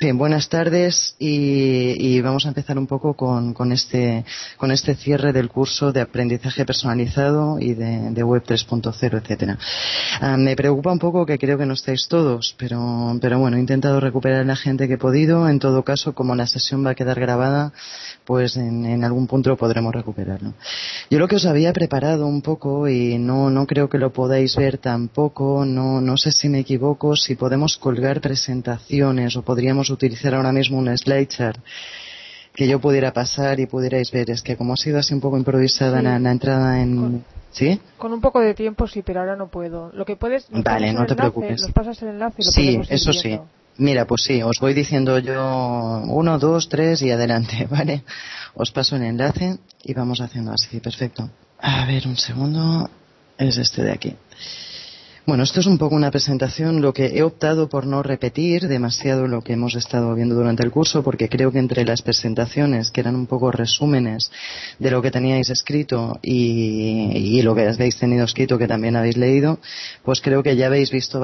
fin, buenas tardes y vamos a empezar un poco con este cierre del curso de aprendizaje personalizado y de Web 3.0, etcétera. Me preocupa un poco que creo que no estáis todos, pero bueno, he intentado recuperar a la gente que he podido. En todo caso, como la sesión va a quedar grabada, pues en algún punto podremos recuperarlo. Yo lo que os había preparado un poco, y no creo que lo podáis ver tampoco, no sé si me equivoco, si podemos colgar presentaciones o podríamos utilizar ahora mismo un slide chart que yo pudiera pasar y pudierais ver. Es que como ha sido así un poco improvisada Sí. la entrada en... ¿Sí? Con un poco de tiempo sí, pero ahora no puedo. Lo que puedes, Vale, no te preocupes. nos pasas el enlace y lo Sí, podemos ir eso viendo. sí. Mira, pues sí, os voy diciendo yo 1, 2, 3 y adelante, ¿vale? Os paso el enlace y vamos haciendo así, perfecto. A ver, un segundo. Es este de aquí. Bueno, esto es un poco una presentación. Lo que he optado por no repetir demasiado lo que hemos estado viendo durante el curso, porque creo que entre las presentaciones, que eran un poco resúmenes de lo que teníais escrito y lo que habéis tenido escrito, que también habéis leído, pues creo que ya habéis visto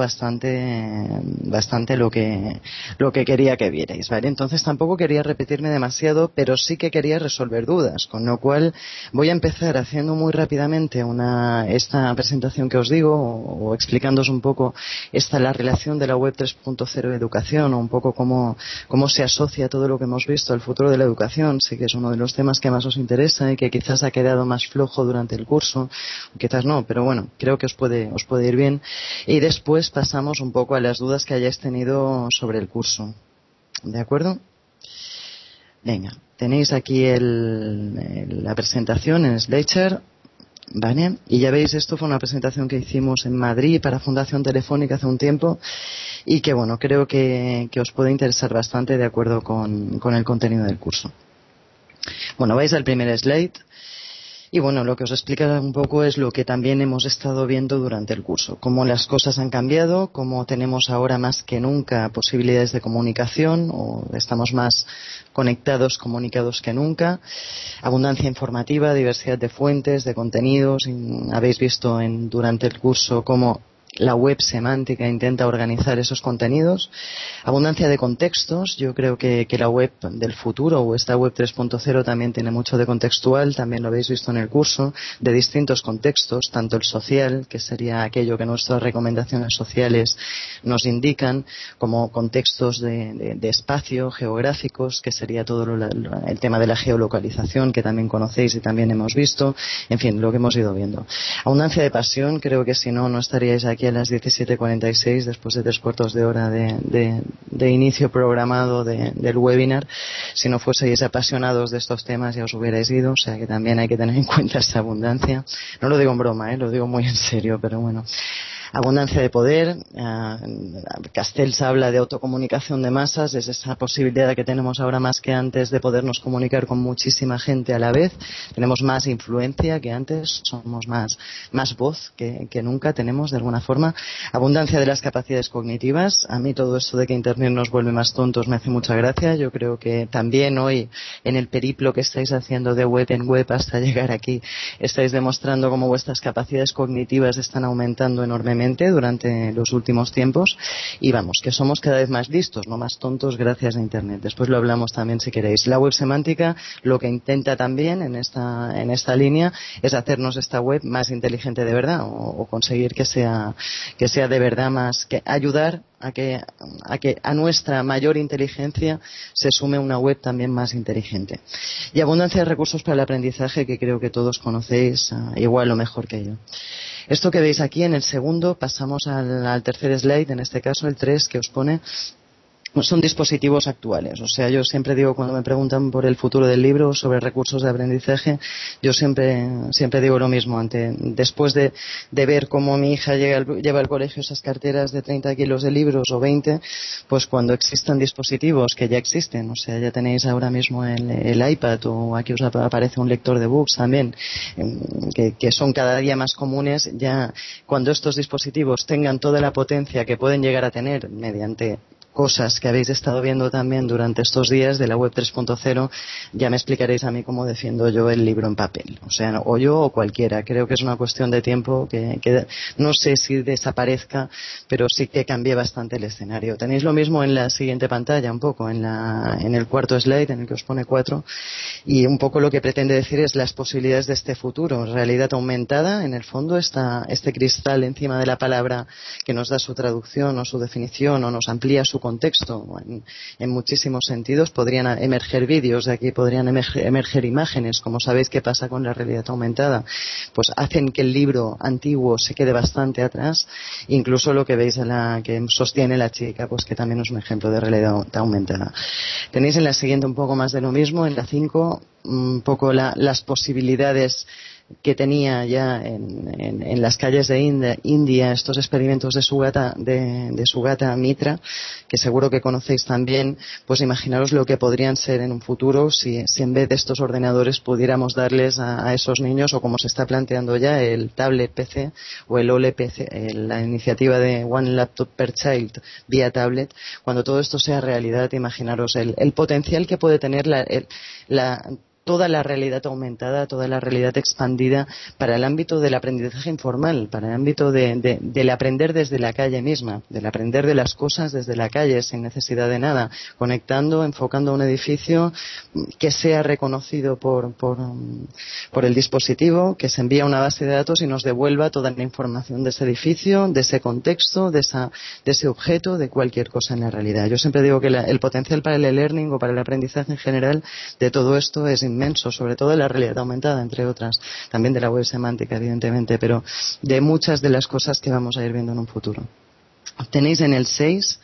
bastante lo que quería que vierais, ¿vale? Entonces tampoco quería repetirme demasiado, pero sí que quería resolver dudas, con lo cual voy a empezar haciendo muy rápidamente esta presentación que os digo, o explicándoos un poco la relación de la Web 3.0 de educación, o un poco cómo se asocia todo lo que hemos visto al futuro de la educación. Sí que es uno de los temas que más os interesa y que quizás ha quedado más flojo durante el curso, quizás no, pero bueno, creo que os puede ir bien. Y después pasamos un poco a las dudas que hayáis tenido sobre el curso. ¿De acuerdo? Venga, tenéis aquí la presentación en Slicer. Vale, y ya veis, esto fue una presentación que hicimos en Madrid para Fundación Telefónica hace un tiempo y que bueno, creo que os puede interesar bastante de acuerdo con el contenido del curso. Bueno, vais al primer slide. Y bueno, lo que os explica un poco es lo que también hemos estado viendo durante el curso, cómo las cosas han cambiado, cómo tenemos ahora más que nunca posibilidades de comunicación, o estamos más conectados, comunicados que nunca, abundancia informativa, diversidad de fuentes, de contenidos. Habéis visto durante el curso cómo la web semántica intenta organizar esos contenidos, abundancia de contextos. Yo creo que la web del futuro, o esta web 3.0, también tiene mucho de contextual, también lo habéis visto en el curso, de distintos contextos, tanto el social, que sería aquello que nuestras recomendaciones sociales nos indican, como contextos de espacio, geográficos, que sería todo el tema de la geolocalización, que también conocéis y también hemos visto, en fin, lo que hemos ido viendo. Abundancia de pasión, creo que si no estaríais aquí a las 17:46 después de 3/4 de hora de inicio programado del webinar. Si no fueseis apasionados de estos temas ya os hubierais ido, o sea que también hay que tener en cuenta esa abundancia. No lo digo en broma, lo digo muy en serio, pero bueno. Abundancia de poder. Castells habla de autocomunicación de masas. Es esa posibilidad que tenemos ahora más que antes de podernos comunicar con muchísima gente a la vez. Tenemos más influencia que antes, somos más voz que nunca tenemos, de alguna forma. Abundancia de las capacidades cognitivas. A mí todo esto de que Internet nos vuelve más tontos me hace mucha gracia. Yo creo que también hoy, en el periplo que estáis haciendo de web en web hasta llegar aquí, estáis demostrando cómo vuestras capacidades cognitivas están aumentando enormemente durante los últimos tiempos, y vamos, que somos cada vez más listos, no más tontos, gracias a Internet. Después lo hablamos también si queréis. La web semántica lo que intenta también en esta línea es hacernos esta web más inteligente de verdad, o conseguir que sea de verdad más, que ayudar a que a nuestra mayor inteligencia se sume una web también más inteligente. Y abundancia de recursos para el aprendizaje, que creo que todos conocéis igual o mejor que yo. Esto que veis aquí en el segundo, pasamos al tercer slide, en este caso el 3, que os pone, son dispositivos actuales. O sea, yo siempre digo, cuando me preguntan por el futuro del libro, sobre recursos de aprendizaje, yo siempre digo lo mismo. Después de ver cómo mi hija lleva al colegio esas carteras de 30 kilos de libros o 20, pues cuando existan dispositivos que ya existen, o sea, ya tenéis ahora mismo el iPad, o aquí os aparece un lector de books también, que son cada día más comunes. Ya cuando estos dispositivos tengan toda la potencia que pueden llegar a tener mediante cosas que habéis estado viendo también durante estos días de la web 3.0, ya me explicaréis a mí cómo defiendo yo el libro en papel. O sea, o yo o cualquiera. Creo que es una cuestión de tiempo que no sé si desaparezca, pero sí que cambie bastante el escenario. Tenéis lo mismo en la siguiente pantalla, un poco, en el cuarto slide, en el que os pone 4, y un poco lo que pretende decir es las posibilidades de este futuro. Realidad aumentada, en el fondo, está este cristal encima de la palabra que nos da su traducción o su definición o nos amplía su contexto en muchísimos sentidos. Podrían emerger vídeos de aquí, podrían emerger imágenes, como sabéis que pasa con la realidad aumentada, pues hacen que el libro antiguo se quede bastante atrás. Incluso lo que veis que sostiene la chica, pues que también es un ejemplo de realidad aumentada. Tenéis en la siguiente un poco más de lo mismo, en la 5 un poco las posibilidades que tenía ya en las calles de India estos experimentos de Sugata Mitra, que seguro que conocéis también. Pues imaginaros lo que podrían ser en un futuro si en vez de estos ordenadores pudiéramos darles a esos niños, o como se está planteando ya, el tablet PC o el OLE PC, la iniciativa de One Laptop per Child vía tablet. Cuando todo esto sea realidad, imaginaros el potencial que puede tener toda la realidad aumentada, toda la realidad expandida para el ámbito del aprendizaje informal, para el ámbito del aprender desde la calle misma, del aprender de las cosas desde la calle sin necesidad de nada, conectando, enfocando un edificio que sea reconocido por el dispositivo, que se envía a una base de datos y nos devuelva toda la información de ese edificio, de ese contexto, de ese objeto, de cualquier cosa en la realidad. Yo siempre digo que el potencial para el e-learning o para el aprendizaje en general de todo esto es inmenso, sobre todo de la realidad aumentada, entre otras, también de la web semántica, evidentemente, pero de muchas de las cosas que vamos a ir viendo en un futuro. Tenéis en el 6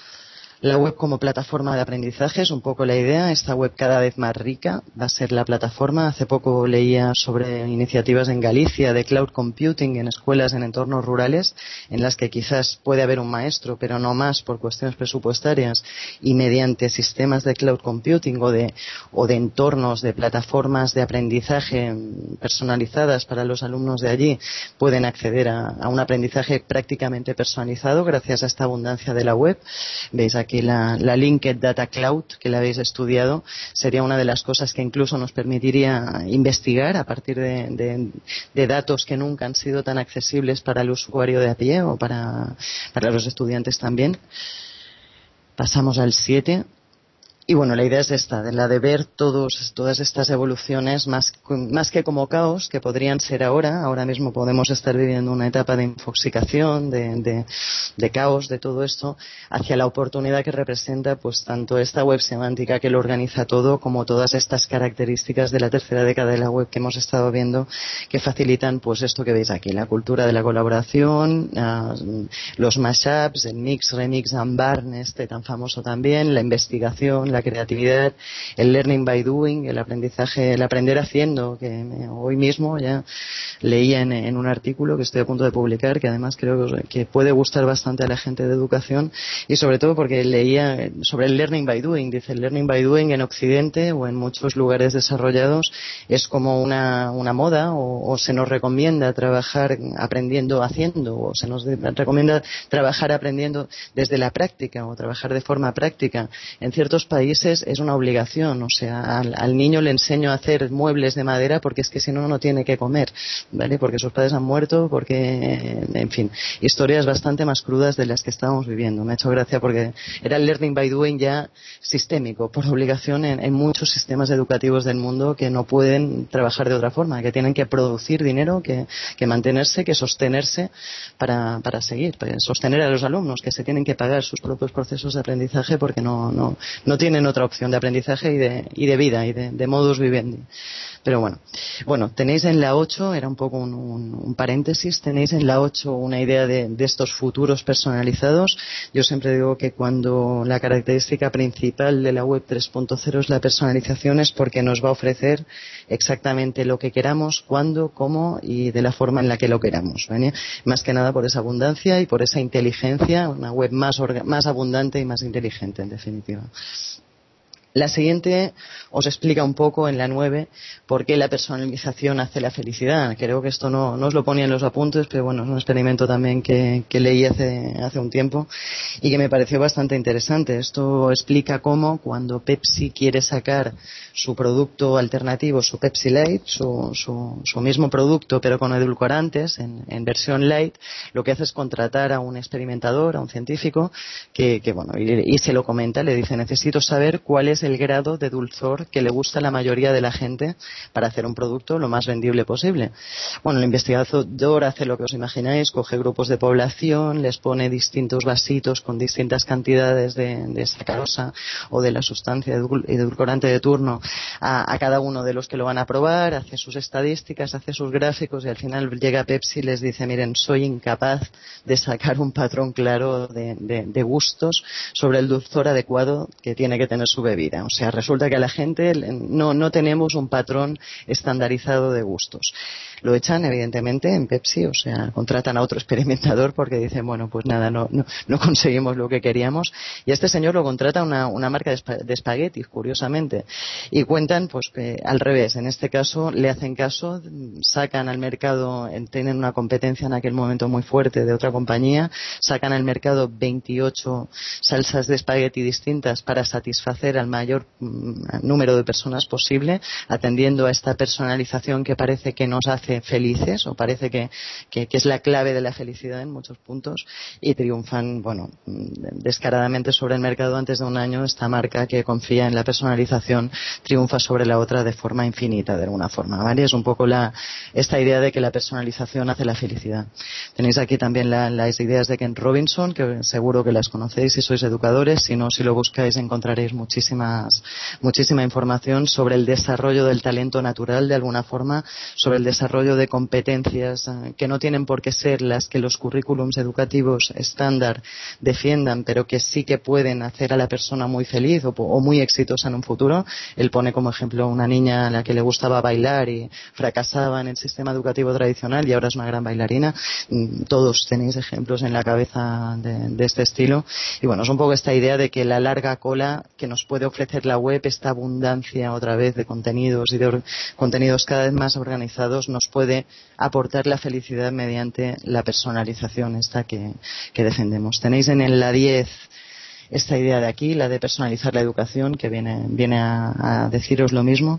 la web como plataforma de aprendizaje. Es un poco la idea. Esta web cada vez más rica va a ser la plataforma. Hace poco leía sobre iniciativas en Galicia de cloud computing en escuelas en entornos rurales, en las que quizás puede haber un maestro, pero no más por cuestiones presupuestarias, y mediante sistemas de cloud computing o de entornos, de plataformas de aprendizaje personalizadas para los alumnos de allí, pueden acceder a un aprendizaje prácticamente personalizado gracias a esta abundancia de la web. Veis aquí la Linked Data Cloud, que la habéis estudiado. Sería una de las cosas que incluso nos permitiría investigar a partir de datos que nunca han sido tan accesibles para el usuario de a pie o para los estudiantes también. Pasamos al 7. Y bueno, la idea es esta, la de ver todas estas evoluciones más que como caos, que podrían ser ahora mismo podemos estar viviendo una etapa de infoxicación, de caos, de todo esto, hacia la oportunidad que representa pues tanto esta web semántica que lo organiza todo, como todas estas características de la tercera década de la web que hemos estado viendo, que facilitan pues esto que veis aquí, la cultura de la colaboración, los mashups, el mix, remix and burn, tan famoso también, la investigación, la creatividad, el learning by doing, el aprendizaje, el aprender haciendo, que hoy mismo ya leía en un artículo que estoy a punto de publicar, que además creo que puede gustar bastante a la gente de educación, y sobre todo porque leía sobre el learning by doing. Dice, el learning by doing en Occidente o en muchos lugares desarrollados es como una moda, o se nos recomienda trabajar aprendiendo haciendo, o se nos recomienda trabajar aprendiendo desde la práctica o trabajar de forma práctica. En ciertos países es una obligación, o sea, al niño le enseño a hacer muebles de madera porque es que si no, no tiene que comer, ¿vale? Porque sus padres han muerto, porque, en fin, historias bastante más crudas de las que estábamos viviendo. Me ha hecho gracia porque era el learning by doing ya sistémico, por obligación en muchos sistemas educativos del mundo que no pueden trabajar de otra forma, que tienen que producir dinero, que mantenerse, que sostenerse para seguir, para sostener a los alumnos, que se tienen que pagar sus propios procesos de aprendizaje porque no tienen otra opción de aprendizaje y de vida y de modus vivendi. Pero bueno, tenéis en la 8, era un poco un paréntesis, tenéis en la 8 una idea de estos futuros personalizados. Yo siempre digo que cuando la característica principal de la web 3.0 es la personalización, es porque nos va a ofrecer exactamente lo que queramos, cuándo, cómo y de la forma en la que lo queramos, ¿vale? Más que nada por esa abundancia y por esa inteligencia, una web más abundante y más inteligente, en definitiva. La siguiente os explica un poco en la 9 por qué la personalización hace la felicidad. Creo que esto no os lo ponía en los apuntes, pero bueno, es un experimento también que leí hace un tiempo y que me pareció bastante interesante. Esto explica cómo cuando Pepsi quiere sacar su producto alternativo, su Pepsi Light, su mismo producto pero con edulcorantes en versión light, lo que hace es contratar a un experimentador, a un científico que bueno, y se lo comenta, le dice: necesito saber cuál es el grado de dulzor que le gusta a la mayoría de la gente para hacer un producto lo más vendible posible. Bueno, el investigador hace lo que os imagináis, coge grupos de población, les pone distintos vasitos con distintas cantidades de sacarosa o de la sustancia edulcorante de turno a cada uno de los que lo van a probar, hace sus estadísticas, hace sus gráficos y al final llega Pepsi y les dice: miren, soy incapaz de sacar un patrón claro de gustos sobre el dulzor adecuado que tiene que tener su bebida. O sea, resulta que a la gente no tenemos un patrón estandarizado de gustos. Lo echan, evidentemente, en Pepsi, o sea, contratan a otro experimentador porque dicen: bueno, pues nada, no conseguimos lo que queríamos. Y a este señor lo contrata una marca de espaguetis, curiosamente. Y cuentan, pues, que al revés. En este caso, le hacen caso, sacan al mercado, tienen una competencia en aquel momento muy fuerte de otra compañía, sacan al mercado 28 salsas de espagueti distintas para satisfacer al mayor número de personas posible, atendiendo a esta personalización que parece que nos hace felices, o parece que es la clave de la felicidad en muchos puntos, y triunfan, bueno, descaradamente sobre el mercado. Antes de un año esta marca que confía en la personalización triunfa sobre la otra de forma infinita, de alguna forma, ¿vale? Es un poco esta idea de que la personalización hace la felicidad. Tenéis aquí también las ideas de Ken Robinson, que seguro que las conocéis si sois educadores. Si no, si lo buscáis encontraréis muchísima información sobre el desarrollo del talento natural, de alguna forma, sobre el desarrollo de competencias que no tienen por qué ser las que los currículums educativos estándar defiendan, pero que sí que pueden hacer a la persona muy feliz o muy exitosa en un futuro. Él pone como ejemplo una niña a la que le gustaba bailar y fracasaba en el sistema educativo tradicional y ahora es una gran bailarina. Todos tenéis ejemplos en la cabeza de este estilo. Y bueno, es un poco esta idea de que la larga cola que nos puede ofrecer la web, esta abundancia otra vez de contenidos y de contenidos cada vez más organizados, nos puede aportar la felicidad mediante la personalización esta que defendemos. Tenéis en la 10 esta idea de aquí, la de personalizar la educación, que viene a deciros lo mismo.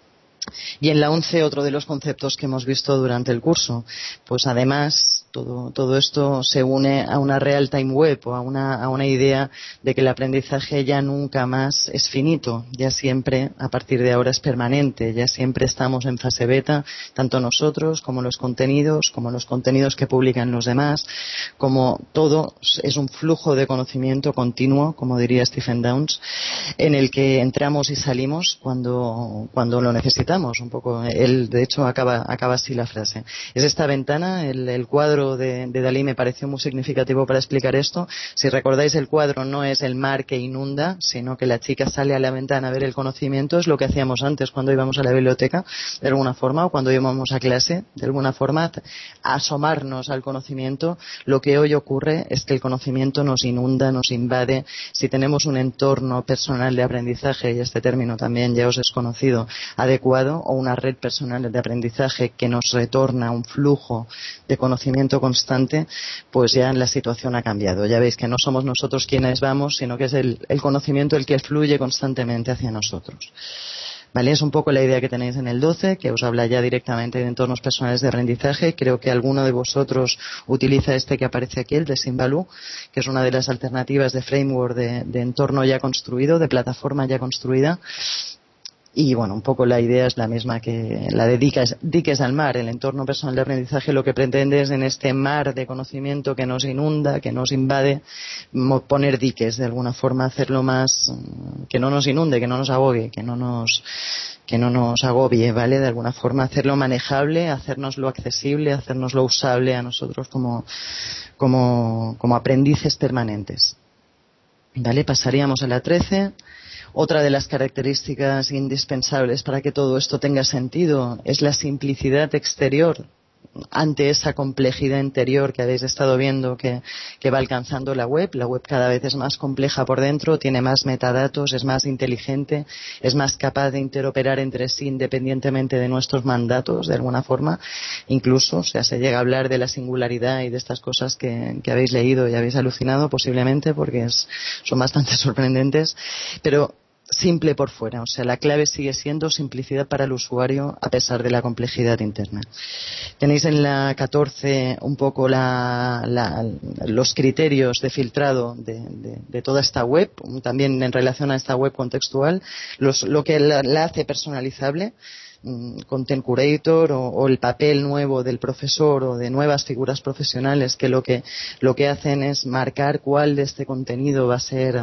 Y en la 11, otro de los conceptos que hemos visto durante el curso, pues además todo esto se une a una real-time web o a una idea de que el aprendizaje ya nunca más es finito, ya siempre, a partir de ahora, es permanente, ya siempre estamos en fase beta, tanto nosotros como los contenidos que publican los demás, como todo es un flujo de conocimiento continuo, como diría Stephen Downes, en el que entramos y salimos cuando lo necesitamos. Un poco, él de hecho acaba así la frase. Es esta ventana, el cuadro de Dalí me pareció muy significativo para explicar esto. Si recordáis, el cuadro no es el mar que inunda, sino que la chica sale a la ventana a ver el conocimiento. Es lo que hacíamos antes cuando íbamos a la biblioteca, de alguna forma, o cuando íbamos a clase, de alguna forma, a asomarnos al conocimiento. Lo que hoy ocurre es que el conocimiento nos inunda, nos invade. Si tenemos un entorno personal de aprendizaje, y este término también ya os es conocido, adecuado, o una red personal de aprendizaje que nos retorna un flujo de conocimiento constante, pues ya la situación ha cambiado. Ya veis que no somos nosotros quienes vamos, sino que es el conocimiento el que fluye constantemente hacia nosotros. ¿Vale? Es un poco la idea que tenéis en el 12, que os habla ya directamente de entornos personales de aprendizaje. Creo que alguno de vosotros utiliza este que aparece aquí, el de Symbaloo, que es una de las alternativas de framework de entorno ya construido, de plataforma ya construida. Y bueno, un poco la idea es la misma que la de diques al mar. El entorno personal de aprendizaje lo que pretende es, en este mar de conocimiento que nos inunda, que nos invade, poner diques, de alguna forma hacerlo más, que no nos inunde, que no nos ahogue, que no nos agobie, ¿vale? De alguna forma hacerlo manejable, hacérnoslo accesible, hacérnoslo usable a nosotros como aprendices permanentes. ¿Vale? Pasaríamos a la 13. Otra de las características indispensables para que todo esto tenga sentido es la simplicidad exterior ante esa complejidad interior que habéis estado viendo que va alcanzando la web. La web cada vez es más compleja por dentro, tiene más metadatos, es más inteligente, es más capaz de interoperar entre sí independientemente de nuestros mandatos, de alguna forma. Incluso, o sea, se llega a hablar de la singularidad y de estas cosas que habéis leído y habéis alucinado posiblemente, porque son bastante sorprendentes, pero simple por fuera, o sea, la clave sigue siendo simplicidad para el usuario a pesar de la complejidad interna. Tenéis en la 14 un poco los criterios de filtrado de toda esta web, también en relación a esta web contextual, lo que la hace personalizable, Content Curator o el papel nuevo del profesor o de nuevas figuras profesionales que lo que hacen es marcar cuál de este contenido va a ser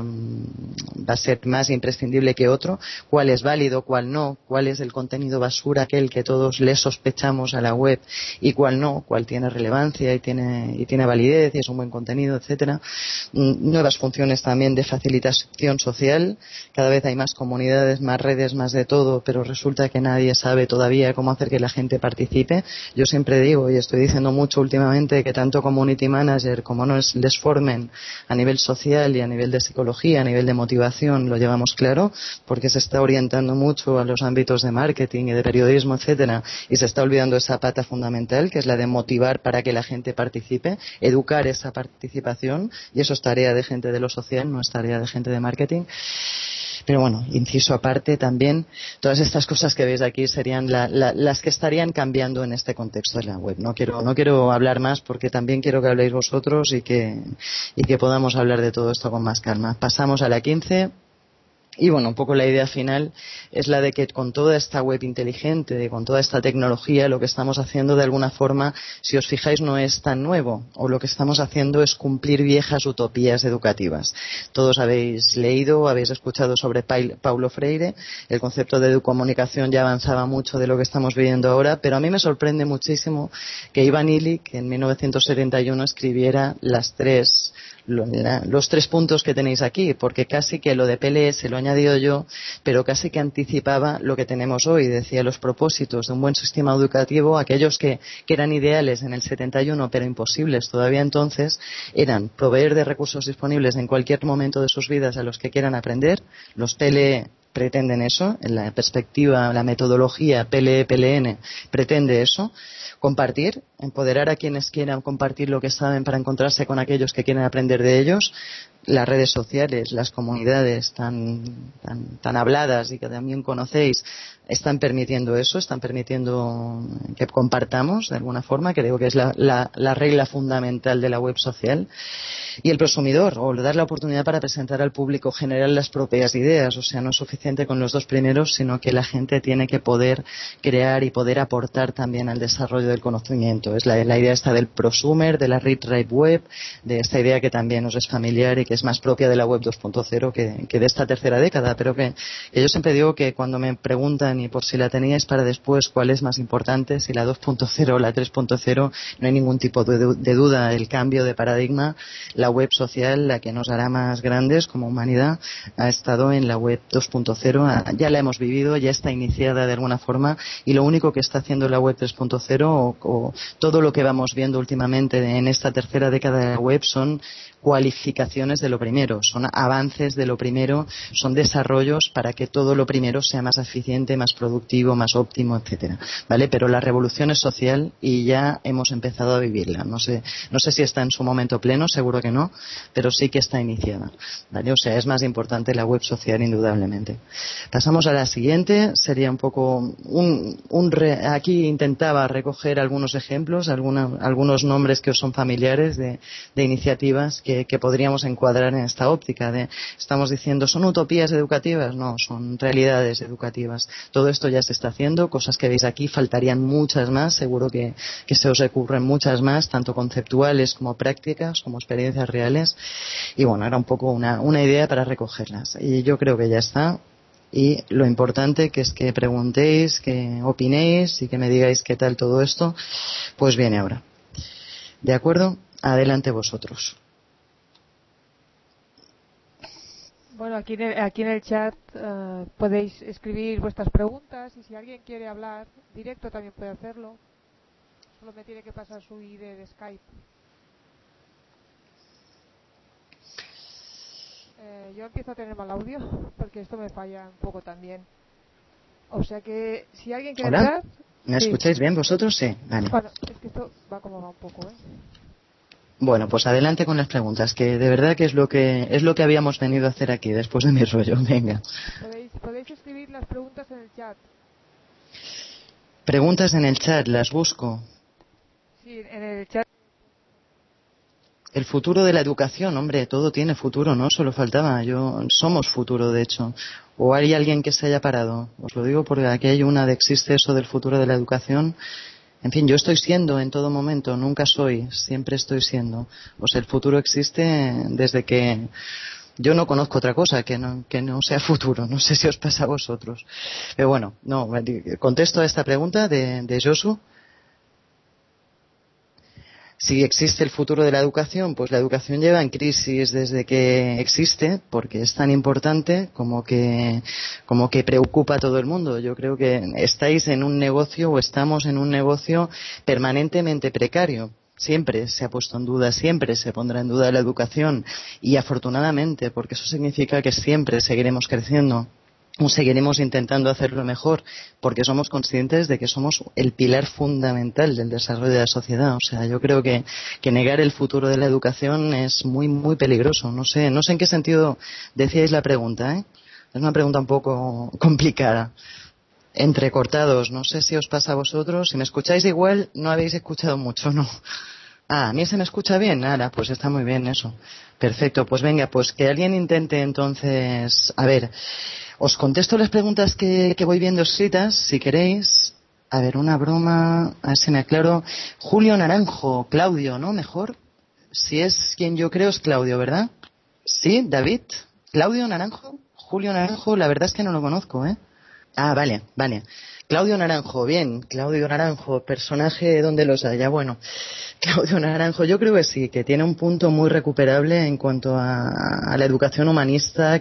más imprescindible que otro, cuál es válido, cuál no, cuál es el contenido basura, aquel que todos le sospechamos a la web, y cuál no, cuál tiene relevancia y tiene validez y es un buen contenido, etcétera. Nuevas funciones también de facilitación social. Cada vez hay más comunidades, más redes, más de todo, pero resulta que nadie sabe todavía cómo hacer que la gente participe. Yo siempre digo, y estoy diciendo mucho últimamente, que tanto community manager como nos les formen a nivel social y a nivel de psicología, a nivel de motivación, lo llevamos claro, porque se está orientando mucho a los ámbitos de marketing y de periodismo, etcétera, y se está olvidando esa pata fundamental, que es la de motivar para que la gente participe, educar esa participación, y eso es tarea de gente de lo social, no es tarea de gente de marketing. Pero bueno, inciso aparte también, todas estas cosas que veis aquí serían las que estarían cambiando en este contexto de la web. No quiero hablar más porque también quiero que habléis vosotros y que podamos hablar de todo esto con más calma. Pasamos a la 15. Y bueno, un poco la idea final es la de que con toda esta web inteligente, con toda esta tecnología, lo que estamos haciendo de alguna forma, si os fijáis, no es tan nuevo, o lo que estamos haciendo es cumplir viejas utopías educativas. Todos habéis leído, habéis escuchado sobre Paulo Freire, el concepto de educomunicación ya avanzaba mucho de lo que estamos viviendo ahora, pero a mí me sorprende muchísimo que Ivan Illich en 1971 escribiera los 3 puntos que tenéis aquí, porque casi que lo de PLS lo he añadido yo, pero casi que anticipaba lo que tenemos hoy. Decía los propósitos de un buen sistema educativo, aquellos que eran ideales en el 71 pero imposibles todavía entonces, eran proveer de recursos disponibles en cualquier momento de sus vidas a los que quieran aprender. Los PLE pretenden eso, en la perspectiva, la metodología PLE-PLN pretende eso. Compartir, empoderar a quienes quieran compartir lo que saben para encontrarse con aquellos que quieren aprender de ellos. Las redes sociales, las comunidades tan habladas y que también conocéis, están permitiendo eso, están permitiendo que compartamos de alguna forma, que digo que es la regla fundamental de la web social. Y el prosumidor, o dar la oportunidad para presentar al público general las propias ideas, o sea, no es suficiente con los 2 primeros, sino que la gente tiene que poder crear y poder aportar también al desarrollo del conocimiento. Es la idea esta del prosumer, de la read-write web, de esta idea que también os es familiar y que es más propia de la web 2.0 que de esta tercera década, pero que yo siempre digo que cuando me preguntan, y por si la teníais para después, cuál es más importante, si la 2.0 o la 3.0, no hay ningún tipo de duda. El cambio de paradigma, la web social, la que nos hará más grandes como humanidad, ha estado en la web 2.0, ya la hemos vivido, ya está iniciada de alguna forma, y lo único que está haciendo la web 3.0 o todo lo que vamos viendo últimamente en esta tercera década de la web son cualificaciones de lo primero, son avances de lo primero, son desarrollos para que todo lo primero sea más eficiente, más productivo, más óptimo, etcétera, ¿vale? Pero la revolución es social y ya hemos empezado a vivirla. No sé si está en su momento pleno, seguro que no, pero sí que está iniciada, ¿vale? O sea, es más importante la web social indudablemente. Pasamos a la siguiente, sería un poco aquí intentaba recoger algunos ejemplos, algunos nombres que os son familiares de iniciativas que podríamos encuadrar en esta óptica estamos diciendo, ¿son utopías educativas? No, son realidades educativas. Todo esto ya se está haciendo, cosas que veis aquí, faltarían muchas más, seguro que se os ocurren muchas más, tanto conceptuales como prácticas, como experiencias reales, y bueno, era un poco una idea para recogerlas, y yo creo que ya está. Y lo importante que es que preguntéis, que opinéis y que me digáis qué tal todo esto, pues viene ahora. ¿De acuerdo? Adelante vosotros. Bueno, aquí en el chat podéis escribir vuestras preguntas y si alguien quiere hablar directo también puede hacerlo. Solo me tiene que pasar su ID de Skype. Yo empiezo a tener mal audio porque esto me falla un poco también. O sea que si alguien quiere Hola, entrar... ¿me Sí. escucháis bien vosotros? Sí, vale. Bueno, es que esto va como va un poco, ¿eh? Bueno, pues adelante con las preguntas, que de verdad que es lo que habíamos venido a hacer aquí después de mi rollo. Venga. Podéis escribir las preguntas en el chat. Preguntas en el chat, las busco. Sí, en el chat. El futuro de la educación, hombre, todo tiene futuro, ¿no? Solo faltaba. Somos futuro, de hecho. ¿O hay alguien que se haya parado? Os lo digo porque aquí hay una de existe eso del futuro de la educación. En fin, yo estoy siendo en todo momento, nunca soy, siempre estoy siendo. O sea, el futuro existe desde que yo no conozco otra cosa que no sea futuro. No sé si os pasa a vosotros. Pero bueno, no, contesto a esta pregunta de Josu. Si existe el futuro de la educación, pues la educación lleva en crisis desde que existe, porque es tan importante como que preocupa a todo el mundo. Yo creo que estáis en un negocio o estamos en un negocio permanentemente precario. Siempre se ha puesto en duda, siempre se pondrá en duda la educación y afortunadamente, porque eso significa que siempre seguiremos creciendo. Seguiremos intentando hacerlo mejor porque somos conscientes de que somos el pilar fundamental del desarrollo de la sociedad. O sea, yo creo que negar el futuro de la educación es muy, muy peligroso. No sé en qué sentido decíais la pregunta, ¿eh? Es una pregunta un poco complicada. Entrecortados, no sé si os pasa a vosotros. Si me escucháis igual, no habéis escuchado mucho, ¿no? Ah, ¿a mí se me escucha bien? Nada, pues está muy bien eso. Perfecto, pues venga, pues que alguien intente entonces... A ver, os contesto las preguntas que voy viendo escritas, si queréis. A ver, una broma, a ver si me aclaro. Julio Naranjo, Claudio, ¿no? Mejor. Si es quien yo creo es Claudio, ¿verdad? Sí, David. Claudio Naranjo, Julio Naranjo, la verdad es que no lo conozco, ¿eh? Ah, vale, vale. Claudio Naranjo, bien. Claudio Naranjo, personaje donde los haya. Bueno, Claudio Naranjo, yo creo que sí, que tiene un punto muy recuperable en cuanto a la educación humanista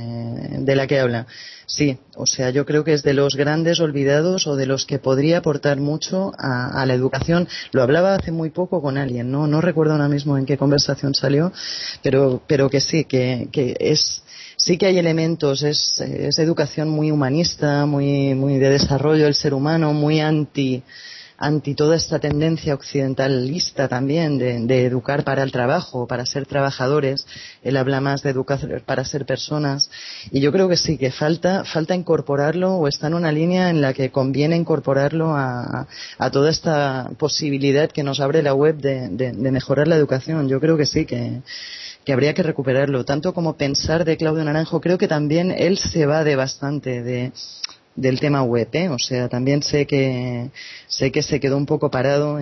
de la que habla. Sí, o sea, yo creo que es de los grandes olvidados o de los que podría aportar mucho a la educación. Lo hablaba hace muy poco con alguien, no recuerdo ahora mismo en qué conversación salió, pero que sí, que es... Sí que hay elementos, es educación muy humanista, muy de desarrollo del ser humano, muy anti toda esta tendencia occidentalista también de educar para el trabajo, para ser trabajadores. Él habla más de educar para ser personas. Y yo creo que sí, que falta incorporarlo o está en una línea en la que conviene incorporarlo a toda esta posibilidad que nos abre la web de mejorar la educación. Yo creo que sí, que habría que recuperarlo. Tanto como pensar de Claudio Naranjo, creo que también él se va de bastante del tema web, ¿eh? O sea, también sé que se quedó un poco parado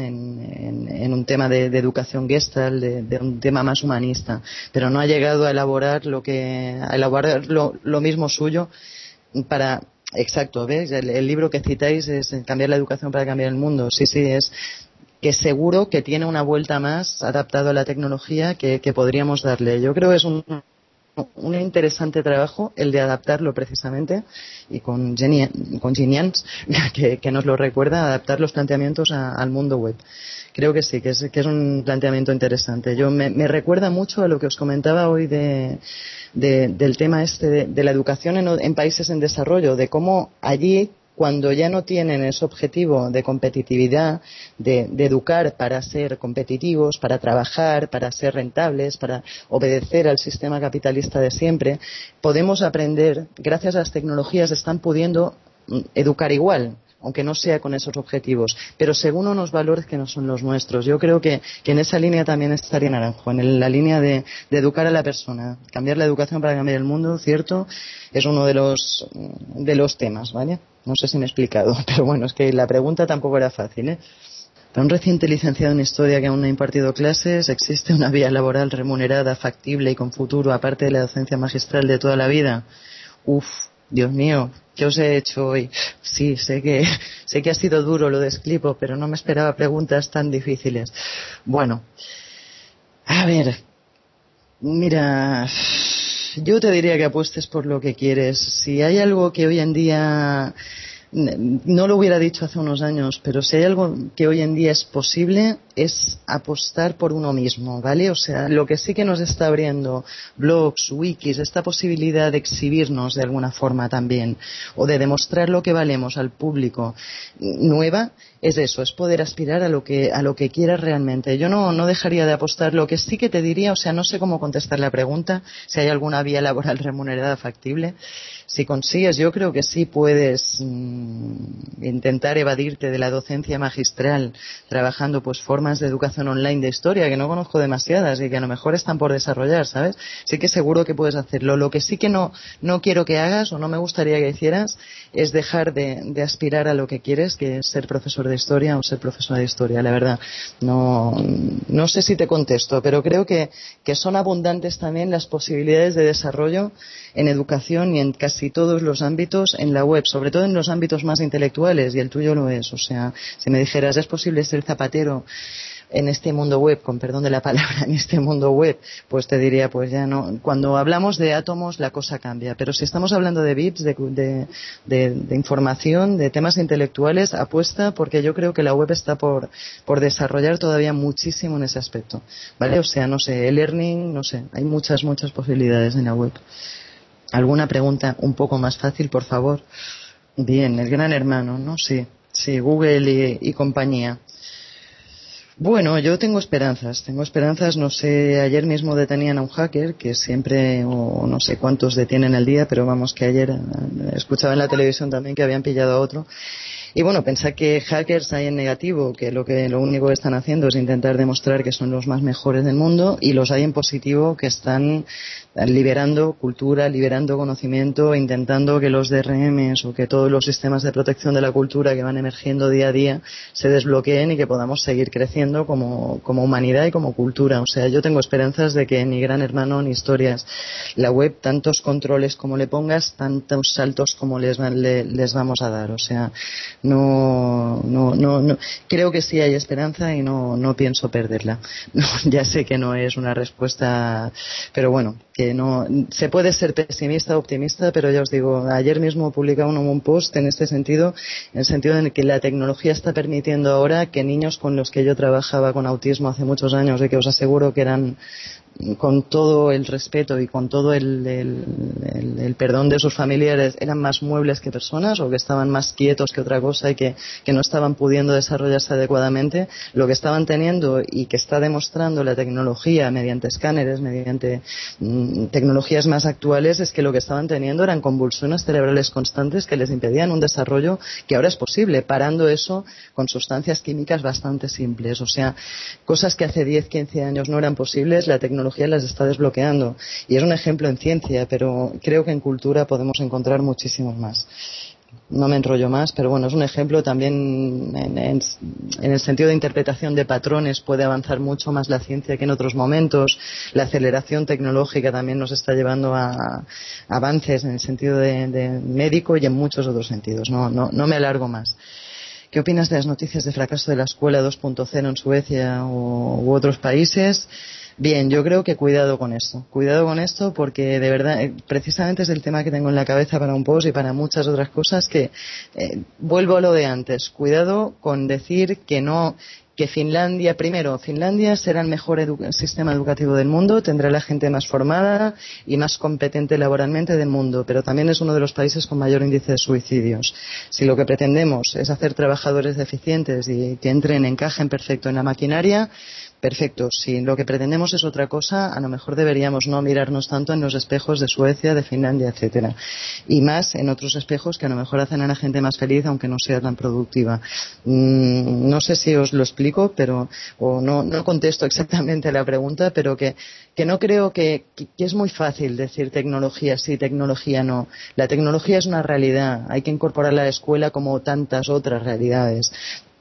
en un tema de educación Gestalt, de un tema más humanista, pero no ha llegado a elaborar lo mismo suyo para... Exacto, ¿ves? El libro que citáis es Cambiar la educación para cambiar el mundo. Sí, es que seguro que tiene una vuelta más adaptado a la tecnología que podríamos darle. Yo creo que es un interesante trabajo el de adaptarlo precisamente y con Jenny Ans, que nos lo recuerda, adaptar los planteamientos al mundo web. Creo que sí, que es un planteamiento interesante. Me recuerda mucho a lo que os comentaba hoy del tema de la educación en países en desarrollo, de cómo allí, cuando ya no tienen ese objetivo de competitividad, de educar para ser competitivos, para trabajar, para ser rentables, para obedecer al sistema capitalista de siempre, podemos aprender, gracias a las tecnologías, están pudiendo educar igual, aunque no sea con esos objetivos, pero según unos valores que no son los nuestros. Yo creo que en esa línea también estaría Naranjo, en la línea de educar a la persona. Cambiar la educación para cambiar el mundo, cierto, es uno de los temas, ¿vale? No sé si me he explicado, pero bueno, es que la pregunta tampoco era fácil, ¿eh? Para un reciente licenciado en Historia que aún no ha impartido clases, ¿existe una vía laboral remunerada, factible y con futuro, aparte de la docencia magistral de toda la vida? Uf, Dios mío, ¿qué os he hecho hoy? Sí, sé que ha sido duro lo de Esclipo, pero no me esperaba preguntas tan difíciles. Bueno, a ver, mira, yo te diría que apuestes por lo que quieres. Si hay algo que hoy en día no lo hubiera dicho hace unos años, pero si hay algo que hoy en día es posible es apostar por uno mismo, ¿vale? O sea, lo que sí que nos está abriendo blogs, wikis, esta posibilidad de exhibirnos de alguna forma también, o de demostrar lo que valemos al público nueva, es eso, es poder aspirar a lo que quieras realmente. Yo no dejaría de apostar. Lo que sí que te diría, o sea, no sé cómo contestar la pregunta, si hay alguna vía laboral remunerada factible. Si consigues, yo creo que sí puedes intentar evadirte de la docencia magistral trabajando pues formas de educación online de historia, que no conozco demasiadas y que a lo mejor están por desarrollar, ¿sabes? Sí que seguro que puedes hacerlo. Lo que sí que no quiero que hagas o no me gustaría que hicieras es dejar de aspirar a lo que quieres, que es ser profesor de historia o ser profesora de historia. La verdad, no sé si te contesto, pero creo que son abundantes también las posibilidades de desarrollo en educación y en casi todos los ámbitos en la web, sobre todo en los ámbitos más intelectuales, y el tuyo lo es. O sea, si me dijeras, ¿es posible ser zapatero en este mundo web, con perdón de la palabra, en este mundo web? Pues te diría, pues ya no. Cuando hablamos de átomos la cosa cambia, pero si estamos hablando de bits, de información, de temas intelectuales, apuesta, porque yo creo que la web está por desarrollar todavía muchísimo en ese aspecto, ¿vale? O sea, no sé, e-learning, no sé, hay muchas posibilidades en la web. ¿Alguna pregunta un poco más fácil, por favor? Bien, el gran hermano, ¿no? Sí, Google y compañía. Bueno, yo tengo esperanzas, no sé, ayer mismo detenían a un hacker, que siempre, o no sé cuántos detienen al día, pero vamos, que ayer escuchaba en la televisión también que habían pillado a otro. Y bueno, pensar que hackers hay en negativo, que lo único que están haciendo es intentar demostrar que son los más mejores del mundo, y los hay en positivo, que están liberando cultura, liberando conocimiento, intentando que los DRMs o que todos los sistemas de protección de la cultura que van emergiendo día a día se desbloqueen y que podamos seguir creciendo como humanidad y como cultura. O sea, yo tengo esperanzas de que ni Gran Hermano ni Historias, la web, tantos controles como le pongas, tantos saltos como les vamos a dar. O sea, no creo que sí hay esperanza y no pienso perderla. Ya sé que no es una respuesta, pero bueno, que no se puede ser pesimista o optimista, pero ya os digo, ayer mismo publicaba un post en este sentido, en el sentido en que la tecnología está permitiendo ahora que niños con los que yo trabajaba con autismo hace muchos años, y que os aseguro que eran, con todo el respeto y con todo el perdón de sus familiares, eran más muebles que personas, o que estaban más quietos que otra cosa, y que no estaban pudiendo desarrollarse adecuadamente. Lo que estaban teniendo, y que está demostrando la tecnología mediante escáneres, mediante tecnologías más actuales, es que lo que estaban teniendo eran convulsiones cerebrales constantes que les impedían un desarrollo que ahora es posible, parando eso con sustancias químicas bastante simples. O sea, cosas que hace 10, 15 años no eran posibles, la tecnología las está desbloqueando, y es un ejemplo en ciencia, pero creo que en cultura podemos encontrar muchísimos más. No me enrollo más, pero bueno, es un ejemplo también en el sentido de interpretación de patrones. Puede avanzar mucho más la ciencia que en otros momentos. La aceleración tecnológica también nos está llevando a avances en el sentido de médico y en muchos otros sentidos. No me alargo más. ¿Qué opinas de las noticias de fracaso de la escuela 2.0 en Suecia u otros países? Bien, yo creo que cuidado con esto, porque de verdad, precisamente es el tema que tengo en la cabeza para un post y para muchas otras cosas, que vuelvo a lo de antes. Cuidado con decir que Finlandia será el mejor sistema educativo del mundo, tendrá la gente más formada y más competente laboralmente del mundo, pero también es uno de los países con mayor índice de suicidios. Si lo que pretendemos es hacer trabajadores eficientes y que encajen perfecto en la maquinaria, perfecto. Si lo que pretendemos es otra cosa, a lo mejor deberíamos no mirarnos tanto en los espejos de Suecia, de Finlandia, etcétera, y más en otros espejos que a lo mejor hacen a la gente más feliz, aunque no sea tan productiva. No sé si os lo explico, o no contesto exactamente la pregunta, pero que no creo que es muy fácil decir tecnología sí, tecnología no. La tecnología es una realidad, hay que incorporarla a la escuela como tantas otras realidades.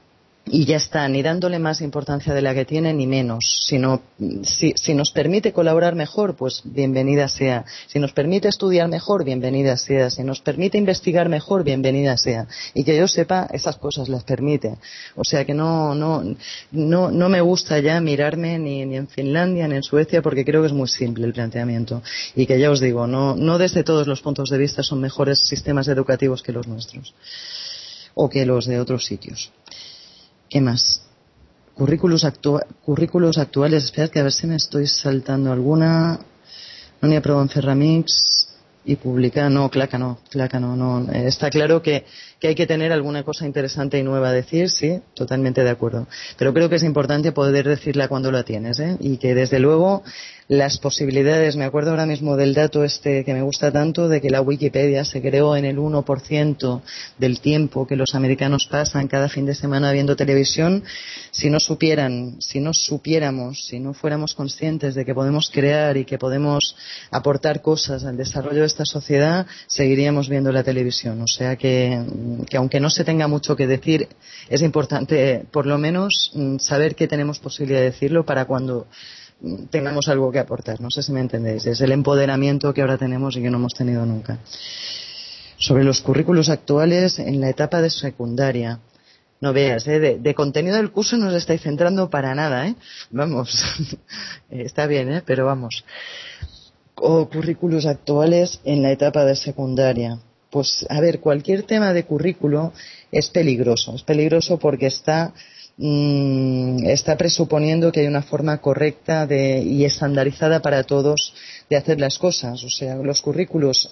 Y ya está, ni dándole más importancia de la que tiene ni menos, sino si nos permite colaborar mejor, pues bienvenida sea. Si nos permite estudiar mejor, bienvenida sea. Si nos permite investigar mejor, bienvenida sea. Y que yo sepa, esas cosas las permite. O sea que no me gusta ya mirarme ni en Finlandia ni en Suecia, porque creo que es muy simple el planteamiento. Y que ya os digo, no desde todos los puntos de vista son mejores sistemas educativos que los nuestros. o que los de otros sitios. ¿Qué más? Currículos actuales. Esperad que a ver si me estoy saltando alguna. No ni aprobado en Ferramix y publicar. No, Claca no. Está claro que hay que tener alguna cosa interesante y nueva a decir, sí, totalmente de acuerdo. Pero creo que es importante poder decirla cuando la tienes, ¿eh? Y que desde luego las posibilidades, me acuerdo ahora mismo del dato este que me gusta tanto, de que la Wikipedia se creó en el 1% del tiempo que los americanos pasan cada fin de semana viendo televisión. Si no supiéramos, si no fuéramos conscientes de que podemos crear y que podemos aportar cosas al desarrollo de esta sociedad, seguiríamos viendo la televisión. O sea que aunque no se tenga mucho que decir, es importante por lo menos saber que tenemos posibilidad de decirlo para cuando tengamos algo que aportar. No sé si me entendéis. Es el empoderamiento que ahora tenemos y que no hemos tenido nunca. Sobre los currículos actuales en la etapa de secundaria. No veas, de contenido del curso no os estáis centrando para nada, ¿eh? Vamos, está bien, ¿eh? Pero vamos. O currículos actuales en la etapa de secundaria. Pues, a ver, cualquier tema de currículo es peligroso. Es peligroso porque está presuponiendo que hay una forma correcta y estandarizada para todos de hacer las cosas. O sea, los currículums,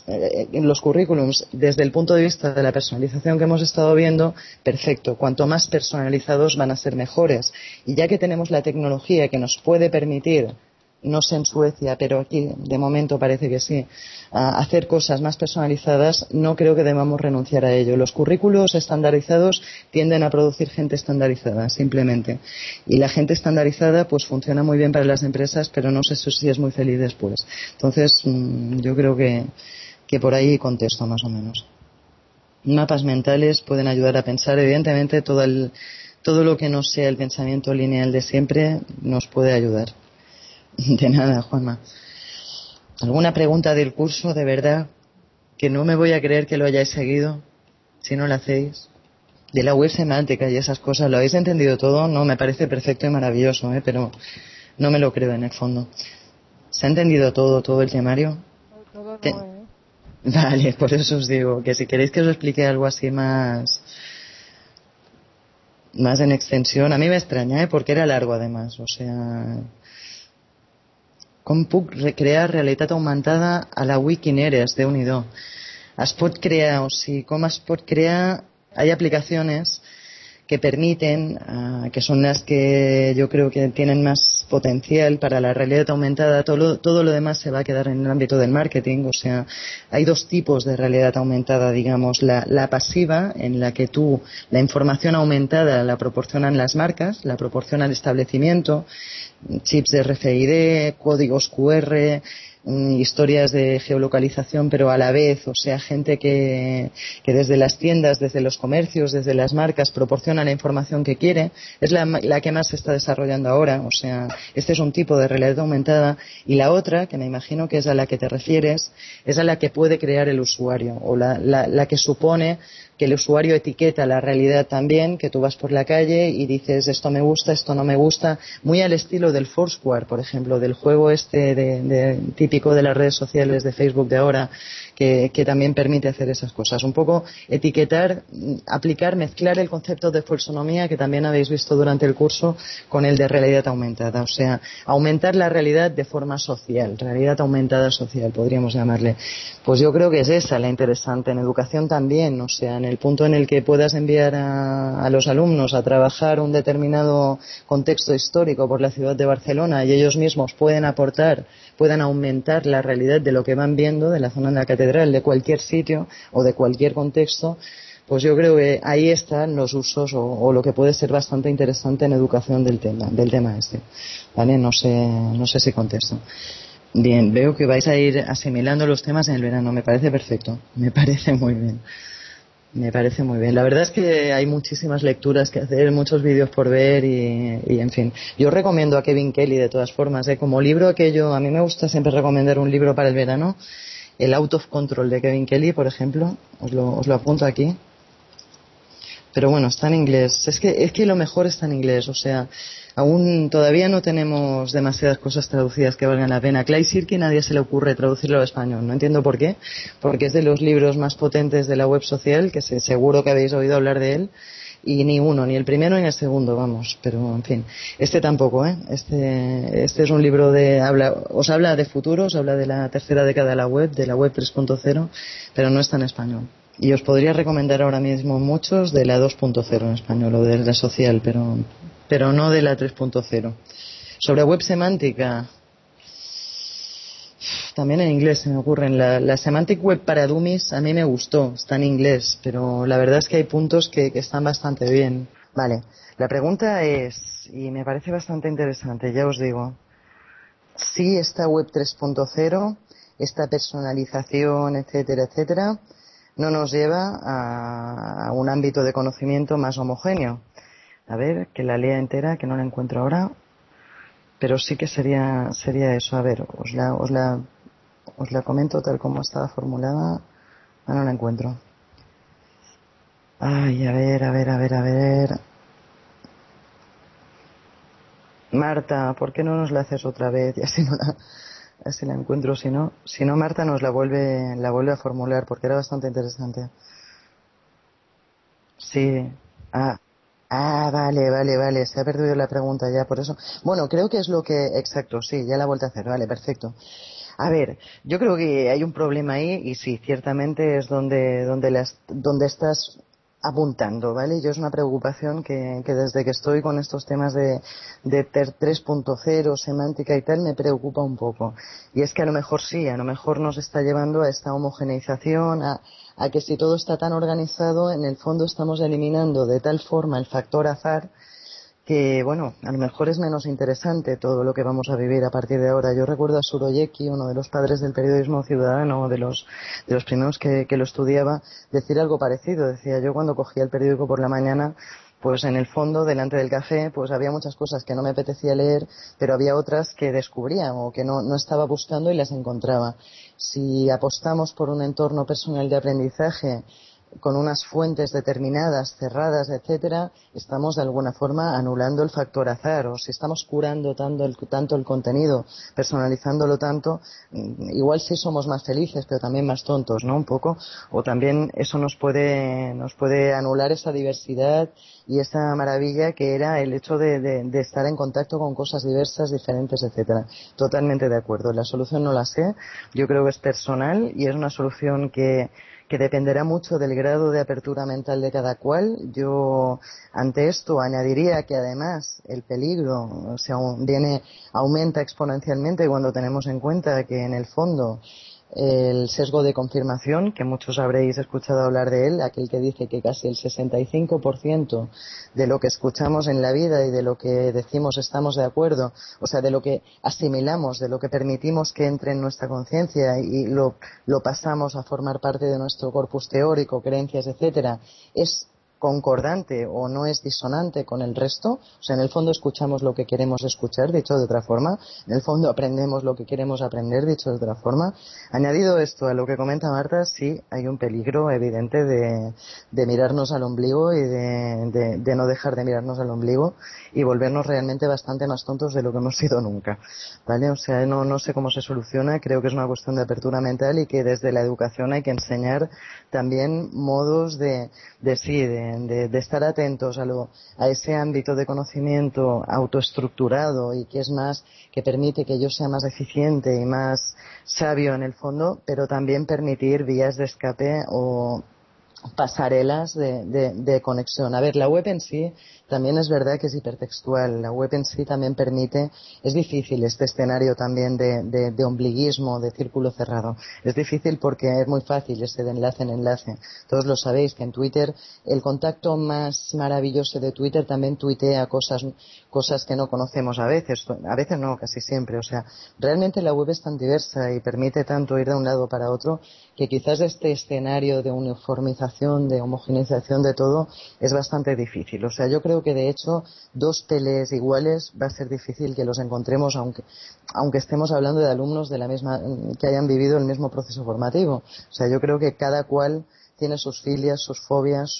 desde el punto de vista de la personalización que hemos estado viendo, perfecto. Cuanto más personalizados van a ser mejores. Y ya que tenemos la tecnología que nos puede permitir, no sé en Suecia, pero aquí de momento parece que sí, hacer cosas más personalizadas, no creo que debamos renunciar a ello. Los currículos estandarizados tienden a producir gente estandarizada, simplemente. Y la gente estandarizada pues funciona muy bien para las empresas, pero no sé si es muy feliz después. Entonces, yo creo que por ahí contesto más o menos. Mapas mentales pueden ayudar a pensar. Evidentemente, todo lo que no sea el pensamiento lineal de siempre nos puede ayudar. De nada, Juanma. ¿Alguna pregunta del curso, de verdad? Que no me voy a creer que lo hayáis seguido, si no lo hacéis. De la web semántica y esas cosas, ¿lo habéis entendido todo? No, me parece perfecto y maravilloso, pero no me lo creo en el fondo. ¿Se ha entendido todo el temario? Todo no, Vale, por eso os digo que si queréis que os explique algo así más en extensión, a mí me extraña, porque era largo además, o sea... Com puc recrear realitat augmentada a la Wikineres, Déu-n'hi-do. Es pot crear, o sigui, com es pot crear, hay aplicaciones que permiten, que son las que yo creo que tienen más potencial para la realidad aumentada. Todo lo demás se va a quedar en el ámbito del marketing. O sea, hay dos tipos de realidad aumentada, digamos. La pasiva, en la que la información aumentada la proporcionan las marcas, la proporciona el establecimiento, chips de RFID, códigos QR, historias de geolocalización, pero a la vez, o sea, gente que desde las tiendas, desde los comercios, desde las marcas proporciona la información que quiere. Es la que más se está desarrollando ahora. O sea, este es un tipo de realidad aumentada. Y la otra, que me imagino que es a la que te refieres, es a la que puede crear el usuario, o la que supone que el usuario etiqueta la realidad también, que tú vas por la calle y dices esto me gusta, esto no me gusta, muy al estilo del Foursquare, por ejemplo, del juego típico de las redes sociales de Facebook de ahora, que también permite hacer esas cosas. Un poco etiquetar, mezclar el concepto de folsonomía que también habéis visto durante el curso con el de realidad aumentada. O sea, aumentar la realidad de forma social, realidad aumentada social, podríamos llamarle. Pues yo creo que es esa la interesante. En educación también, o sea, en el punto en el que puedas enviar a los alumnos a trabajar un determinado contexto histórico por la ciudad de Barcelona y ellos mismos puedan aumentar la realidad de lo que van viendo de la zona de la catedral, de cualquier sitio o de cualquier contexto, pues yo creo que ahí están los usos o lo que puede ser bastante interesante en educación del tema este. ¿Vale? No sé si contesto. Bien, veo que vais a ir asimilando los temas en el verano. Me parece perfecto. Me parece muy bien. Me parece muy bien. La verdad es que hay muchísimas lecturas que hacer, muchos vídeos por ver y en fin. Yo recomiendo a Kevin Kelly de todas formas, como libro aquello, a mí me gusta siempre recomendar un libro para el verano, el Out of Control de Kevin Kelly, por ejemplo, os lo apunto aquí. Pero bueno, está en inglés. Es que lo mejor está en inglés, o sea, aún todavía no tenemos demasiadas cosas traducidas que valgan la pena. Clay Shirky nadie se le ocurre traducirlo al español, no entiendo por qué, porque es de los libros más potentes de la web social, que seguro que habéis oído hablar de él, y ni uno, ni el primero ni el segundo, vamos, pero en fin, este tampoco, ¿eh? Este es un libro os habla de futuro, os habla de la tercera década de la web 3.0, pero no está en español. Y os podría recomendar ahora mismo muchos de la 2.0 en español o de la social, pero no de la 3.0. Sobre web semántica, también en inglés se me ocurren. La Semantic Web para Dummies a mí me gustó, está en inglés, pero la verdad es que hay puntos que están bastante bien. Vale, la pregunta es, y me parece bastante interesante, ya os digo, si esta web 3.0, esta personalización, etcétera, etcétera, no nos lleva a un ámbito de conocimiento más homogéneo. A ver, que la lea entera, que no la encuentro ahora, pero sí que sería eso. A ver, os la comento tal como estaba formulada. Ah, no la encuentro. Ay, a ver. Marta, ¿por qué no nos la haces otra vez? Y así la encuentro. Si no, Marta nos la vuelve a formular, porque era bastante interesante. Sí. Ah, vale. Se ha perdido la pregunta ya, por eso. Bueno, creo que es lo que... Exacto, sí, ya la he vuelto a hacer. Vale, perfecto. A ver, yo creo que hay un problema ahí y sí, ciertamente es donde estás apuntando, ¿vale? Yo es una preocupación que desde que estoy con estos temas de 3.0, semántica y tal, me preocupa un poco. Y es que a lo mejor sí, a lo mejor nos está llevando a esta homogeneización, a que si todo está tan organizado, en el fondo estamos eliminando de tal forma el factor azar que, bueno, a lo mejor es menos interesante todo lo que vamos a vivir a partir de ahora. Yo recuerdo a Suroyeki, uno de los padres del periodismo ciudadano, de los primeros que lo estudiaba, decir algo parecido. Decía, yo cuando cogía el periódico por la mañana, pues en el fondo, delante del café, pues había muchas cosas que no me apetecía leer, pero había otras que descubría o que no estaba buscando y las encontraba. Si apostamos por un entorno personal de aprendizaje, con unas fuentes determinadas, cerradas, etcétera, estamos de alguna forma anulando el factor azar, o si estamos curando tanto el contenido, personalizándolo tanto, igual sí somos más felices, pero también más tontos, ¿no? Un poco, o también eso nos puede anular esa diversidad y esa maravilla que era el hecho de estar en contacto con cosas diversas, diferentes, etcétera. Totalmente de acuerdo. La solución no la sé, yo creo que es personal y es una solución que dependerá mucho del grado de apertura mental de cada cual. Yo ante esto añadiría que además el peligro aumenta exponencialmente cuando tenemos en cuenta que en el fondo el sesgo de confirmación, que muchos habréis escuchado hablar de él, aquel que dice que casi el 65% de lo que escuchamos en la vida y de lo que decimos estamos de acuerdo, o sea, de lo que asimilamos, de lo que permitimos que entre en nuestra conciencia y lo pasamos a formar parte de nuestro corpus teórico, creencias, etcétera, es concordante o no es disonante con el resto, o sea, en el fondo escuchamos lo que queremos escuchar, dicho de otra forma, en el fondo aprendemos lo que queremos aprender, dicho de otra forma. Añadido esto a lo que comenta Marta, sí hay un peligro evidente de mirarnos al ombligo y de no dejar de mirarnos al ombligo y volvernos realmente bastante más tontos de lo que hemos sido nunca, ¿vale? O sea, no sé cómo se soluciona, creo que es una cuestión de apertura mental y que desde la educación hay que enseñar también modos de estar atentos a ese ámbito de conocimiento autoestructurado y que es más, que permite que yo sea más eficiente y más sabio en el fondo, pero también permitir vías de escape o pasarelas de conexión. A ver, la web en sí también es verdad que es hipertextual. La web en sí también permite, es difícil este escenario también de ombliguismo, de círculo cerrado. Es difícil porque es muy fácil ese de enlace en enlace. Todos lo sabéis que en Twitter el contacto más maravilloso de Twitter también tuitea cosas que no conocemos a veces no, casi siempre. O sea, realmente la web es tan diversa y permite tanto ir de un lado para otro que quizás este escenario de uniformización, de homogeneización de todo es bastante difícil. O sea, yo creo que de hecho dos teles iguales va a ser difícil que los encontremos aunque estemos hablando de alumnos de la misma, que hayan vivido el mismo proceso formativo. O sea, yo creo que cada cual tiene sus filias, sus fobias,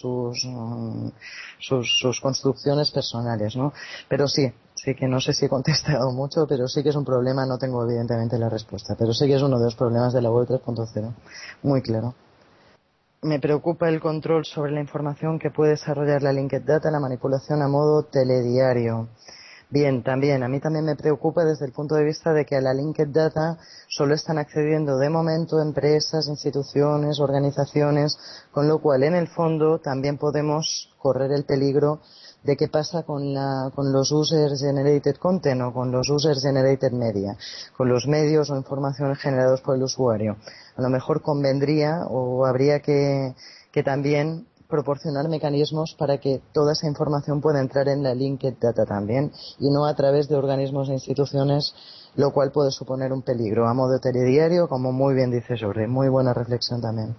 sus construcciones personales, ¿no? Pero sí que no sé si he contestado mucho, pero sí que es un problema, no tengo evidentemente la respuesta, pero sí que es uno de los problemas de la web 3.0, muy claro. Me preocupa el control sobre la información que puede desarrollar la Linked Data, la manipulación a modo telediario. Bien, también, a mí también me preocupa desde el punto de vista de que a la Linked Data solo están accediendo de momento empresas, instituciones, organizaciones, con lo cual en el fondo también podemos correr el peligro de qué pasa con los User Generated Content o con los User Generated Media, con los medios o informaciones generados por el usuario. A lo mejor convendría o habría que también proporcionar mecanismos para que toda esa información pueda entrar en la Linked Data también y no a través de organismos e instituciones, lo cual puede suponer un peligro a modo telediario, como muy bien dice Jordi. Muy buena reflexión también.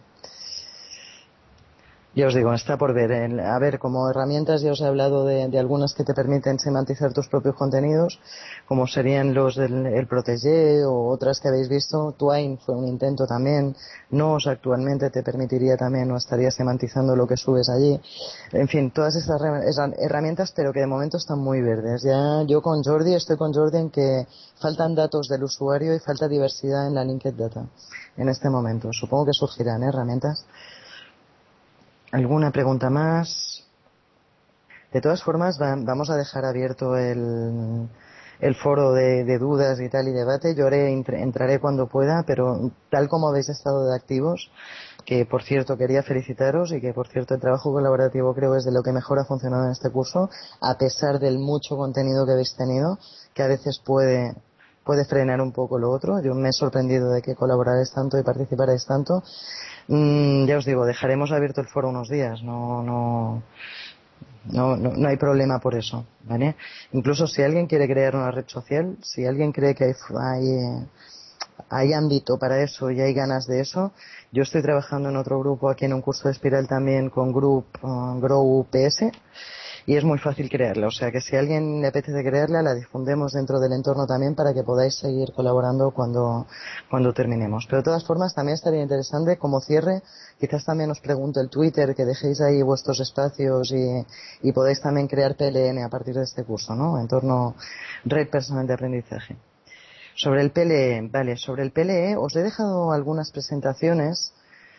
Ya os digo, está por ver. A ver, como herramientas ya os he hablado de algunas que te permiten semantizar tus propios contenidos, como serían los del Protégé o otras que habéis visto. Twine fue un intento también. Nos actualmente te permitiría también o estaría semantizando lo que subes allí. En fin, todas estas herramientas, pero que de momento están muy verdes. Ya yo estoy con Jordi en que faltan datos del usuario y falta diversidad en la Linked Data en este momento. Supongo que surgirán herramientas. ¿Alguna pregunta más? De todas formas, vamos a dejar abierto el foro de dudas y tal y debate. Yo entraré cuando pueda, pero tal como habéis estado de activos, que por cierto quería felicitaros y que por cierto el trabajo colaborativo creo es de lo que mejor ha funcionado en este curso, a pesar del mucho contenido que habéis tenido, que a veces puede frenar un poco lo otro. Yo me he sorprendido de que colaborarais tanto y participarais tanto. Ya os digo, dejaremos abierto el foro unos días, no hay problema por eso, ¿vale? Incluso si alguien quiere crear una red social, si alguien cree que hay ámbito para eso y hay ganas de eso, yo estoy trabajando en otro grupo aquí en un curso de Espiral también con Grow PS, y es muy fácil crearla, o sea que si a alguien le apetece crearla, la difundemos dentro del entorno también para que podáis seguir colaborando cuando terminemos. Pero de todas formas también estaría interesante como cierre, quizás también os pregunto el Twitter, que dejéis ahí vuestros espacios y podáis también crear PLN a partir de este curso, ¿no? En torno Red Personal de Aprendizaje. Sobre el PLE, vale, sobre el PLE os he dejado algunas presentaciones.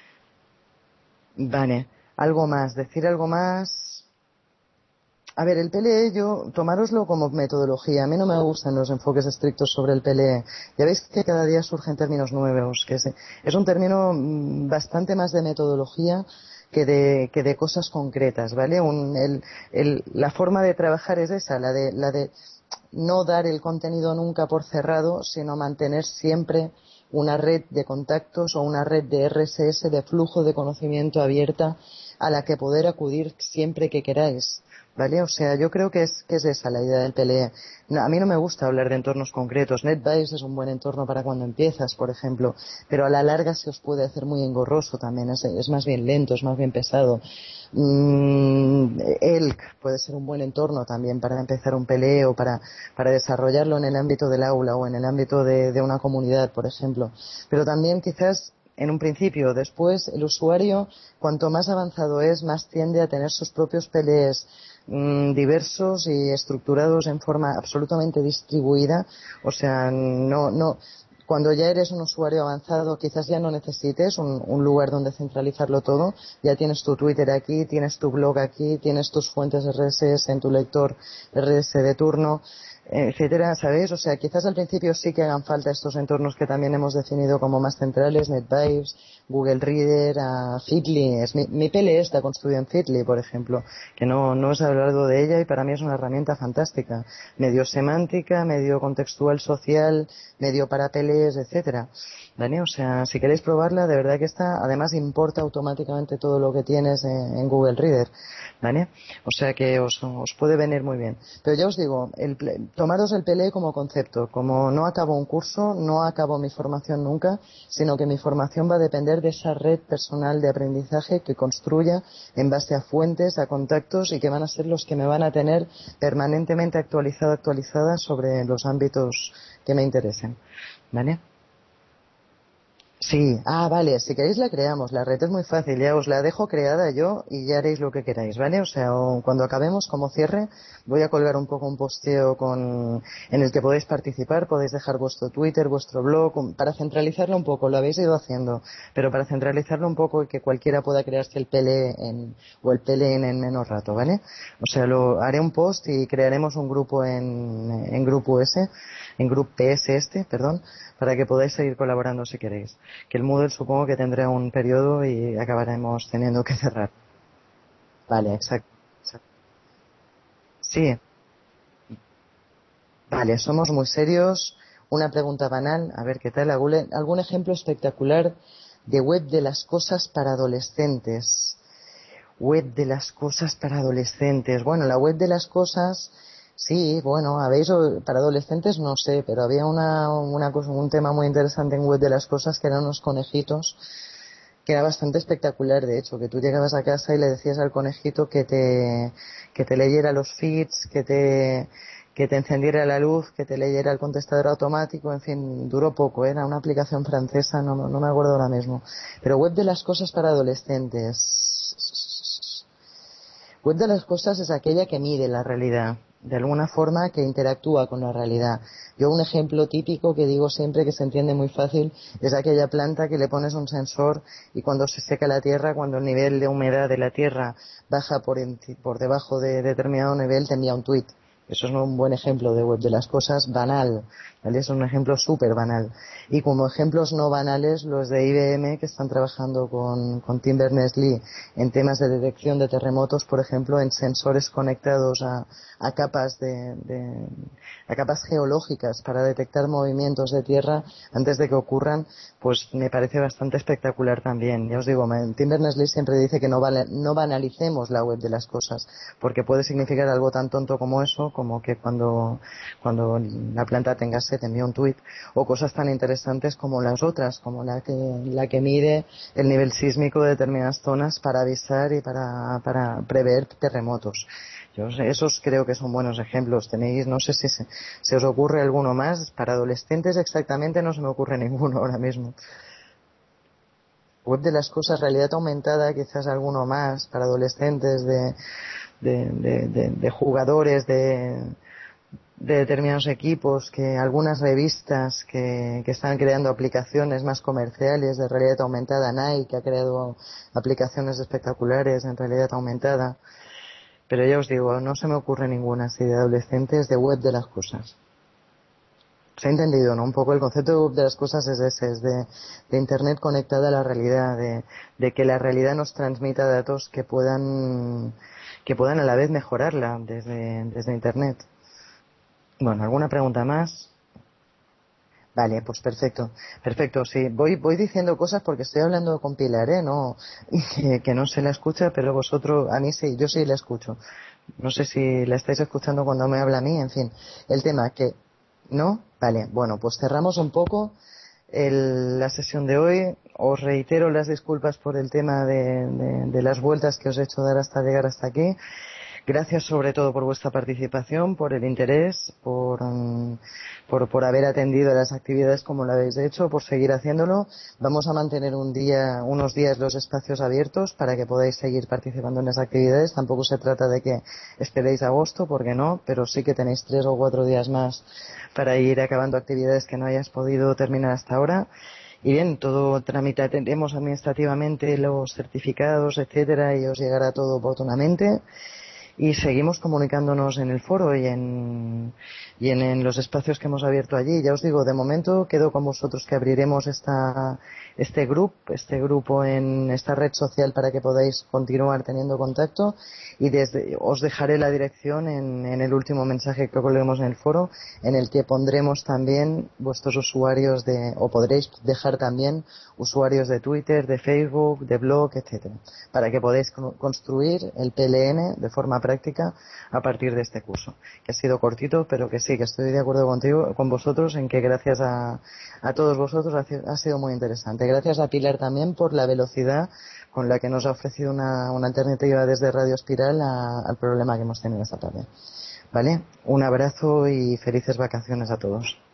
Vale, decir algo más. A ver, el PLE, tomároslo como metodología. A mí no me gustan los enfoques estrictos sobre el PLE. Ya veis que cada día surgen términos nuevos, que es un término bastante más de metodología que de cosas concretas, ¿vale? La forma de trabajar es esa, la de no dar el contenido nunca por cerrado, sino mantener siempre una red de contactos o una red de RSS, de flujo de conocimiento abierta, a la que poder acudir siempre que queráis. ¿Vale? O sea, yo creo que es esa la idea del PLE. No, a mí no me gusta hablar de entornos concretos. NetBIOS es un buen entorno para cuando empiezas, por ejemplo, pero a la larga se os puede hacer muy engorroso también. Es más bien lento, es más bien pesado. ELK puede ser un buen entorno también para empezar un PLE o para desarrollarlo en el ámbito del aula o en el ámbito de una comunidad, por ejemplo. Pero también quizás en un principio. Después, el usuario, cuanto más avanzado es, más tiende a tener sus propios PLEs diversos y estructurados en forma absolutamente distribuida. O sea, cuando ya eres un usuario avanzado, quizás ya no necesites un lugar donde centralizarlo todo. Ya tienes tu Twitter aquí, tienes tu blog aquí, tienes tus fuentes RSS en tu lector RSS de turno, etcétera, ¿sabéis? O sea, quizás al principio sí que hagan falta estos entornos que también hemos definido como más centrales, NetVibes, Google Reader, Feedly. Mi PLE está construida en Feedly, por ejemplo, que no os he hablado de ella y para mí es una herramienta fantástica. Medio semántica, medio contextual social, medio para PLEs, etcétera. ¿Vale? O sea, si queréis probarla, de verdad que además importa automáticamente todo lo que tienes en Google Reader. ¿Vale? O sea que os puede venir muy bien. Pero ya os digo, tomaros el PLE como concepto, como no acabo un curso, no acabo mi formación nunca, sino que mi formación va a depender de esa red personal de aprendizaje que construya en base a fuentes, a contactos y que van a ser los que me van a tener permanentemente actualizada sobre los ámbitos que me interesen. ¿Vale? Sí, vale, si queréis la creamos, la red es muy fácil, ya os la dejo creada yo y ya haréis lo que queráis, ¿vale? O sea, cuando acabemos, como cierre, voy a colgar un poco un posteo en el que podéis participar, podéis dejar vuestro Twitter, vuestro blog, para centralizarlo un poco, lo habéis ido haciendo, pero para centralizarlo un poco y que cualquiera pueda crearse el PL o el PLN en menos rato, ¿vale? O sea, haré un post y crearemos un grupo en Grupo S, en Grupo PS perdón, para que podáis seguir colaborando si queréis. Que el Moodle supongo que tendrá un periodo y acabaremos teniendo que cerrar. Vale, exacto. Sí, vale, somos muy serios. Una pregunta banal, a ver qué tal. ¿Algún ejemplo espectacular de web de las cosas para adolescentes? Web de las cosas para adolescentes. Bueno, la web de las cosas, sí, bueno, para adolescentes no sé, pero había un tema muy interesante en web de las cosas que eran unos conejitos que era bastante espectacular, de hecho, que tú llegabas a casa y le decías al conejito que te leyera los feeds, que te encendiera la luz, que te leyera el contestador automático, en fin, duró poco, era una aplicación francesa, no me acuerdo ahora mismo. Pero web de las cosas para adolescentes. Web de las cosas es aquella que mide la realidad, de alguna forma que interactúa con la realidad. Yo un ejemplo típico que digo siempre que se entiende muy fácil es aquella planta que le pones un sensor y cuando se seca la tierra, cuando el nivel de humedad de la tierra baja por debajo de determinado nivel, te envía un tweet. Eso es un buen ejemplo de web de las cosas banal, ¿vale? Es un ejemplo súper banal. Y como ejemplos no banales, los de IBM que están trabajando con Tim Berners-Lee en temas de detección de terremotos, por ejemplo, en sensores conectados a capas a capas geológicas para detectar movimientos de tierra antes de que ocurran, pues me parece bastante espectacular también. Ya os digo, Tim Berners-Lee siempre dice que no banalicemos la web de las cosas, porque puede significar algo tan tonto como eso, como que cuando la planta tenga sed te envía un tuit, o cosas tan interesantes como las otras, como la que mide el nivel sísmico de determinadas zonas para avisar y para prever terremotos. Esos creo que son buenos ejemplos. Tenéis, no sé si se os ocurre alguno más. Para adolescentes exactamente no se me ocurre ninguno ahora mismo. Web de las cosas, realidad aumentada, quizás alguno más para adolescentes de jugadores de determinados equipos, que algunas revistas que están creando aplicaciones más comerciales de realidad aumentada. Nike ha creado aplicaciones espectaculares en realidad aumentada. Pero ya os digo, no se me ocurre ninguna así de adolescentes de web de las cosas. Se ha entendido, ¿no? Un poco el concepto de web de las cosas es ese, es de Internet conectada a la realidad, de que la realidad nos transmita datos que puedan a la vez mejorarla desde Internet. Bueno, ¿alguna pregunta más? Vale, pues perfecto, perfecto, sí. Voy diciendo cosas porque estoy hablando con Pilar, ¿eh? No, que no se la escucha, pero vosotros, a mí sí, yo sí la escucho. No sé si la estáis escuchando cuando me habla a mí, en fin. El tema que, ¿no? Vale, bueno, pues cerramos un poco la sesión de hoy. Os reitero las disculpas por el tema de las vueltas que os he hecho dar hasta llegar hasta aquí. Gracias sobre todo por vuestra participación, por el interés, por haber atendido a las actividades como lo habéis hecho, por seguir haciéndolo. Vamos a mantener unos días los espacios abiertos para que podáis seguir participando en las actividades. Tampoco se trata de que esperéis agosto, porque no, pero sí que tenéis 3 o 4 días más para ir acabando actividades que no hayáis podido terminar hasta ahora. Y bien, todo tramitaremos administrativamente los certificados, etcétera, y os llegará todo oportunamente. Y seguimos comunicándonos en el foro y en los espacios que hemos abierto allí. Ya os digo, de momento quedo con vosotros que abriremos este grupo en esta red social para que podáis continuar teniendo contacto y os dejaré la dirección en el último mensaje que colguemos en el foro, en el que pondremos también vuestros usuarios o podréis dejar también usuarios de Twitter, de Facebook, de blog, etcétera, para que podáis construir el PLN de forma práctica a partir de este curso, que ha sido cortito, pero que sí, que estoy de acuerdo con vosotros en que gracias a todos vosotros ha sido muy interesante. Gracias a Pilar también por la velocidad con la que nos ha ofrecido una alternativa desde Radio Espiral al problema que hemos tenido esta tarde. ¿Vale? Un abrazo y felices vacaciones a todos.